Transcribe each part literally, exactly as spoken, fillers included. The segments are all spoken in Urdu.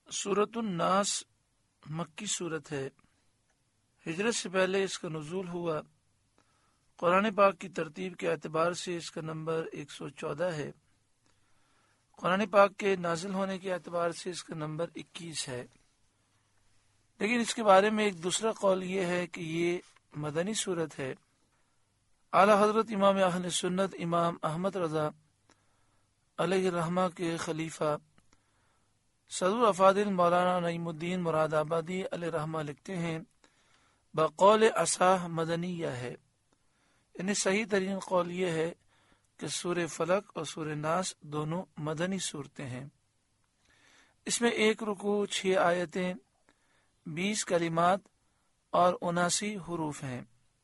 سورۃ الناس مکی صورت ہے۔ ہجرت سے پہلے اس کا نزول ہوا۔ قرآن پاک کی ترتیب کے اعتبار سے اس کا نمبر ایک سو چودہ ہے۔ قرآن پاک کے نازل ہونے کے اعتبار سے اس کا نمبر اکیس ہے۔ لیکن اس کے بارے میں ایک دوسرا قول یہ ہے کہ یہ مدنی صورت ہے۔ اعلی حضرت امام اہل سنت امام احمد رضا علیہ الرحمہ کے خلیفہ صدر افاضل مولانا نعیم الدین مراد آبادی علیہ الرحمہ لکھتے ہیں بقول اصح مدنیہ ہے، یعنی صحیح ترین قول یہ ہے کہ سورہ فلق اور سورہ ناس دونوں مدنی صورتیں ہیں۔ اس میں ایک رکوع، چھ آیتیں، بیس کلمات اور اناسی حروف ہیں۔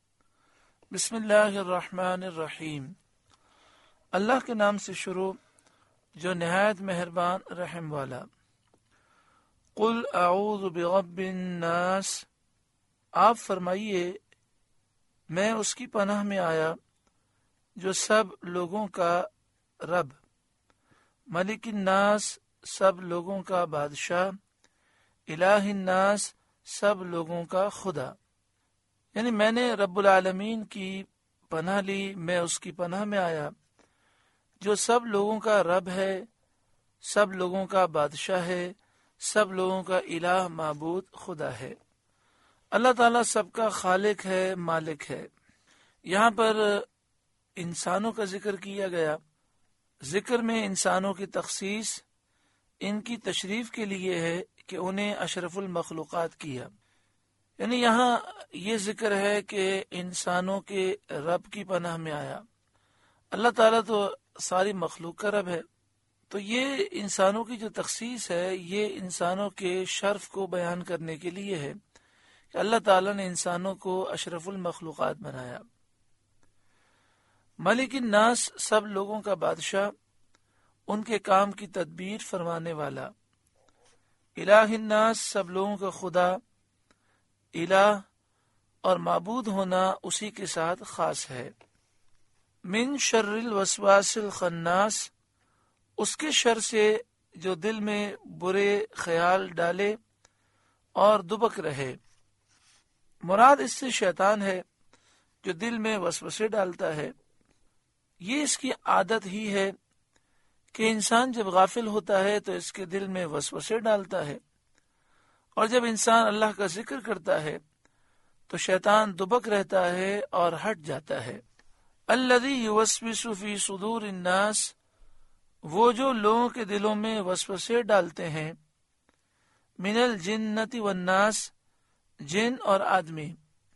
بسم اللہ الرحمن الرحیم، اللہ کے نام سے شروع جو نہایت مہربان رحم والا۔ قل اعوذ برب الناس، آپ فرمائیے میں اس کی پناہ میں آیا جو سب لوگوں کا رب، ملک الناس سب لوگوں کا بادشاہ، الہ الناس سب لوگوں کا خدا، یعنی میں نے رب العالمین کی پناہ لی، میں اس کی پناہ میں آیا جو سب لوگوں کا رب ہے، سب لوگوں کا بادشاہ ہے، سب لوگوں کا الہ معبود خدا ہے۔ اللہ تعالیٰ سب کا خالق ہے، مالک ہے۔ یہاں پر انسانوں کا ذکر کیا گیا۔ ذکر میں انسانوں کی تخصیص ان کی تشریف کے لیے ہے کہ انہیں اشرف المخلوقات کیا، یعنی یہاں یہ ذکر ہے کہ انسانوں کے رب کی پناہ میں آیا۔ اللہ تعالیٰ تو ساری مخلوق کا رب ہے، تو یہ انسانوں کی جو تخصیص ہے یہ انسانوں کے شرف کو بیان کرنے کے لیے ہے کہ اللہ تعالیٰ نے انسانوں کو اشرف المخلوقات بنایا۔ ملک الناس سب لوگوں کا بادشاہ، ان کے کام کی تدبیر فرمانے والا۔ الہ الناس سب لوگوں کا خدا، الہ اور معبود ہونا اسی کے ساتھ خاص ہے۔ من شر الوسواس الخناس، اس کے شر سے جو دل میں برے خیال ڈالے اور دبک رہے۔ مراد اس سے شیطان ہے جو دل میں وسوسے ڈالتا ہے۔ یہ اس کی عادت ہی ہے کہ انسان جب غافل ہوتا ہے تو اس کے دل میں وسوسے ڈالتا ہے، اور جب انسان اللہ کا ذکر کرتا ہے تو شیطان دبک رہتا ہے اور ہٹ جاتا ہے۔ الذی یوسوس فی صدور الناس، وہ جو لوگوں کے دلوں میں وسوسے ڈالتے ہیں، من الجنۃ والناس، جن اور آدمی۔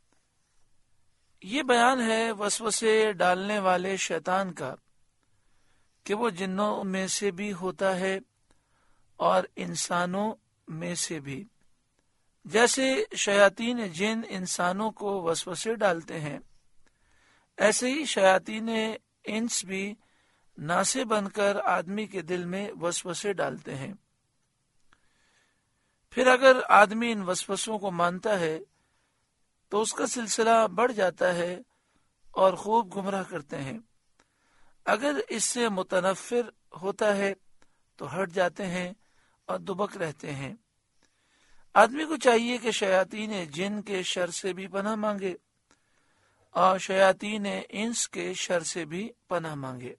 یہ بیان ہے وسوسے ڈالنے والے شیطان کا کہ وہ جنوں میں سے بھی ہوتا ہے اور انسانوں میں سے بھی۔ جیسے شیاطین جن انسانوں کو وسوسے ڈالتے ہیں، ایسے ہی شیاطین انس بھی ناسے بن کر آدمی کے دل میں وسوسے ڈالتے ہیں۔ پھر اگر آدمی ان وسوسوں کو مانتا ہے تو اس کا سلسلہ بڑھ جاتا ہے اور خوب گمراہ کرتے ہیں۔ اگر اس سے متنفر ہوتا ہے تو ہٹ جاتے ہیں اور دبک رہتے ہیں۔ آدمی کو چاہیے کہ شیاطین جن کے شر سے بھی پناہ مانگے اور شیاطین انس کے شر سے بھی پناہ مانگے۔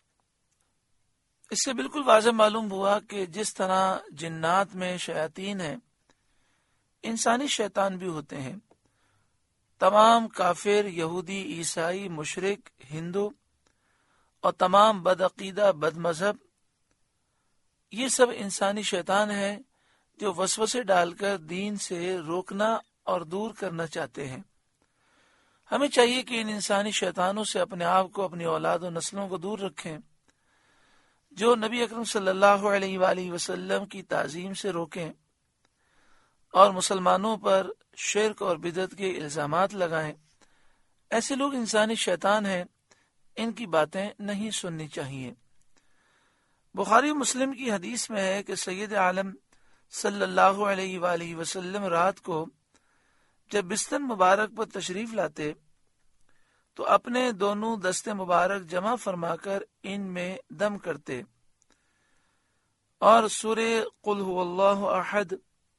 اس سے بالکل واضح معلوم ہوا کہ جس طرح جنات میں شیاطین ہیں، انسانی شیطان بھی ہوتے ہیں۔ تمام کافر، یہودی، عیسائی، مشرک، ہندو اور تمام بدعقیدہ، بد مذہب، یہ سب انسانی شیطان ہیں جو وسوسے ڈال کر دین سے روکنا اور دور کرنا چاہتے ہیں۔ ہمیں چاہیے کہ ان انسانی شیطانوں سے اپنے آپ کو، اپنی اولاد و نسلوں کو دور رکھیں، جو نبی اکرم صلی اللہ علیہ وآلہ وسلم کی تعظیم سے روکیں اور مسلمانوں پر شرک اور بدعت کے الزامات لگائیں۔ ایسے لوگ انسانی شیطان ہیں، ان کی باتیں نہیں سننی چاہیے۔ بخاری مسلم کی حدیث میں ہے کہ سید عالم صلی اللہ علیہ وآلہ وسلم رات کو جب بستر مبارک پر تشریف لاتے تو اپنے دونوں دستے مبارک جمع فرما کر ان میں دم کرتے اور سورہ قل هو اللہ احد،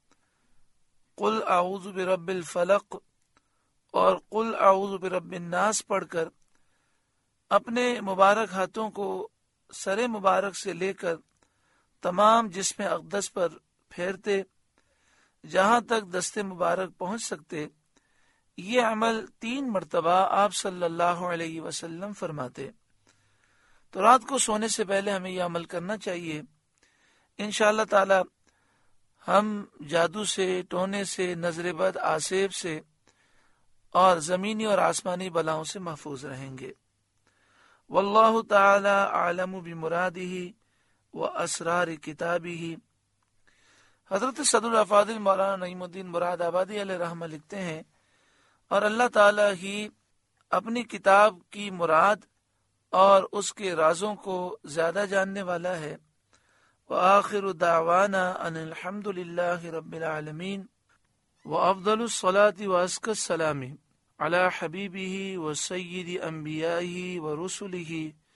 قل اعوذ برب الفلق اور قل اعوذ برب الناس پڑھ کر اپنے مبارک ہاتھوں کو سر مبارک سے لے کر تمام جسم اقدس پر پھیرتے جہاں تک دست مبارک پہنچ سکتے، یہ عمل تین مرتبہ آپ صلی اللہ علیہ وسلم فرماتے۔ تو رات کو سونے سے پہلے ہمیں یہ عمل کرنا چاہیے۔ انشاءاللہ تعالی ہم جادو سے، ٹونے سے، نظر بد، آسیب سے اور زمینی اور آسمانی بلاؤں سے محفوظ رہیں گے۔ واللہ تعالی اعلم بمرادہ واسرار کتابہ۔ حضرت صدر الافاضل مولانا نعیم الدین مراد آبادی علیہ رحمہ لکھتے ہیں، اور اللہ تعالی ہی اپنی کتاب کی مراد اور اس کے رازوں کو زیادہ جاننے والا ہے۔ وآخر دعوانا ان الحمد للہ رب العالمین، وافضل الصلاة وازکی السلام علی حبیبہ وسید انبیائہ ورسلہ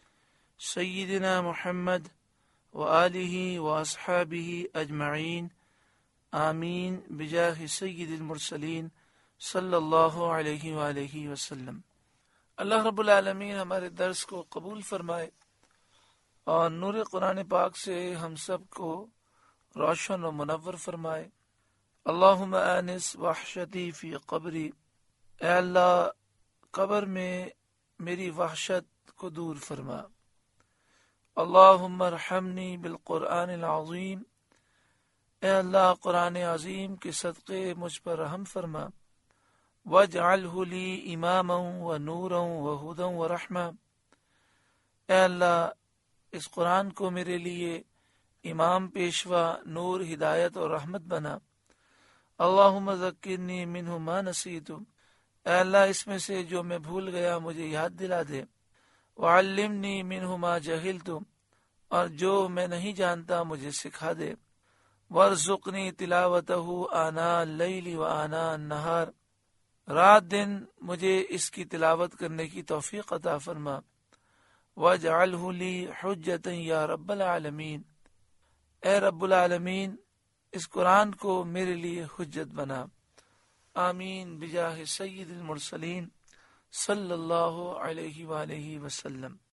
سیدنا محمد وآلہ واصحابہ اجمعین، آمین بجاہ سید المرسلین صلی اللہ علیہ وآلہ وسلم۔ اللہ رب العالمین ہمارے درس کو قبول فرمائے اور نور قرآن پاک سے ہم سب کو روشن و منور فرمائے۔ اللہم آنس وحشتی فی قبری، اے اللہ قبر میں میری وحشت کو دور فرما۔ اللہم ارحمنی بالقرآن العظیم، اے اللہ قرآن عظیم کے صدقے مجھ پر رحم فرما۔ وَاجْعَلْهُ لِي إِمَامًا وَنُورًا وَهُدًى وَرَحْمَةً، اے اللہ اس قرآن کو میرے لیے امام، پیشوا، نور، ہدایت اور رحمت بنا۔ اللہم ذکرنی منہ ما نسیت، اے اللہ اس میں سے جو میں بھول گیا مجھے یاد دلا دے۔ وعلمنی منہ ما جہلت، اور جو میں نہیں جانتا مجھے سکھا دے۔ وارزقنی تلاوتہ آناء اللیل وآناء النہار، رات دن مجھے اس کی تلاوت کرنے کی توفیق عطا فرما۔ وَاجْعَلْهُ لِي حُجَّةً یا رب العالمین، اے رب العالمین اس قرآن کو میرے لیے حجت بنا۔ آمین بجاہ سید المرسلین صلی اللہ علیہ وآلہ وسلم۔